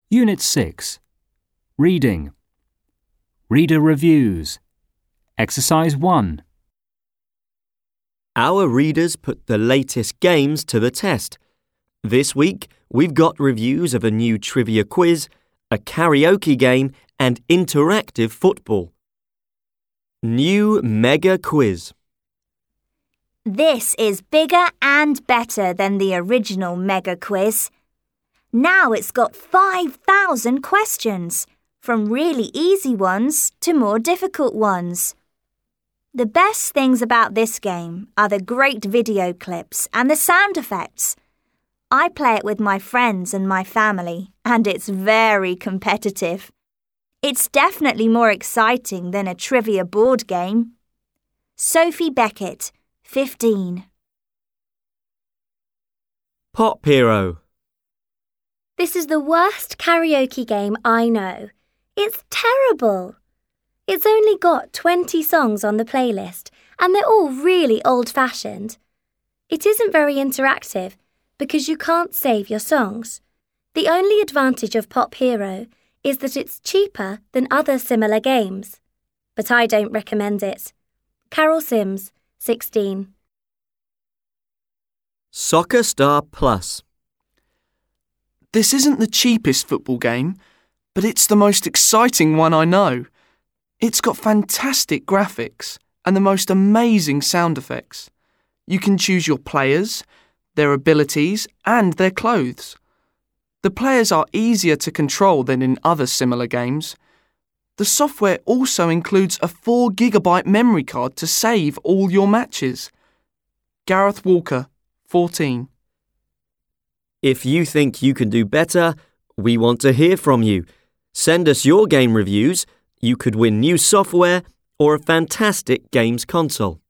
Unit 6. Reading. Reader Reviews. Exercise 1. Our readers put the latest games to the test. This week, we've got reviews of a new trivia quiz, a karaoke game, and interactive football. New Mega Quiz. This is bigger and better than the original Mega Quiz. Now it's got 5,000 questions, from really easy ones to more difficult ones. The best things about this game are the great video clips and the sound effects. I play it with my friends and my family, and it's very competitive. It's definitely more exciting than a trivia board game. Sophie Beckett, 15. Pop Hero. This is the worst karaoke game I know. It's terrible. It's only got 20 songs on the playlist, and they're all really old-fashioned. It isn't very interactive because you can't save your songs. The only advantage of Pop Hero is that it's cheaper than other similar games. But I don't recommend it. Carol Sims, 16. Soccer Star Plus. This isn't the cheapest football game, but it's the most exciting one I know. It's got fantastic graphics and the most amazing sound effects. You can choose your players, their abilities, and their clothes. The players are easier to control than in other similar games. The software also includes a 4GB memory card to save all your matches. Gareth Walker, 14. If you think you can do better, we want to hear from you. Send us your game reviews. You could win new software or a fantastic games console.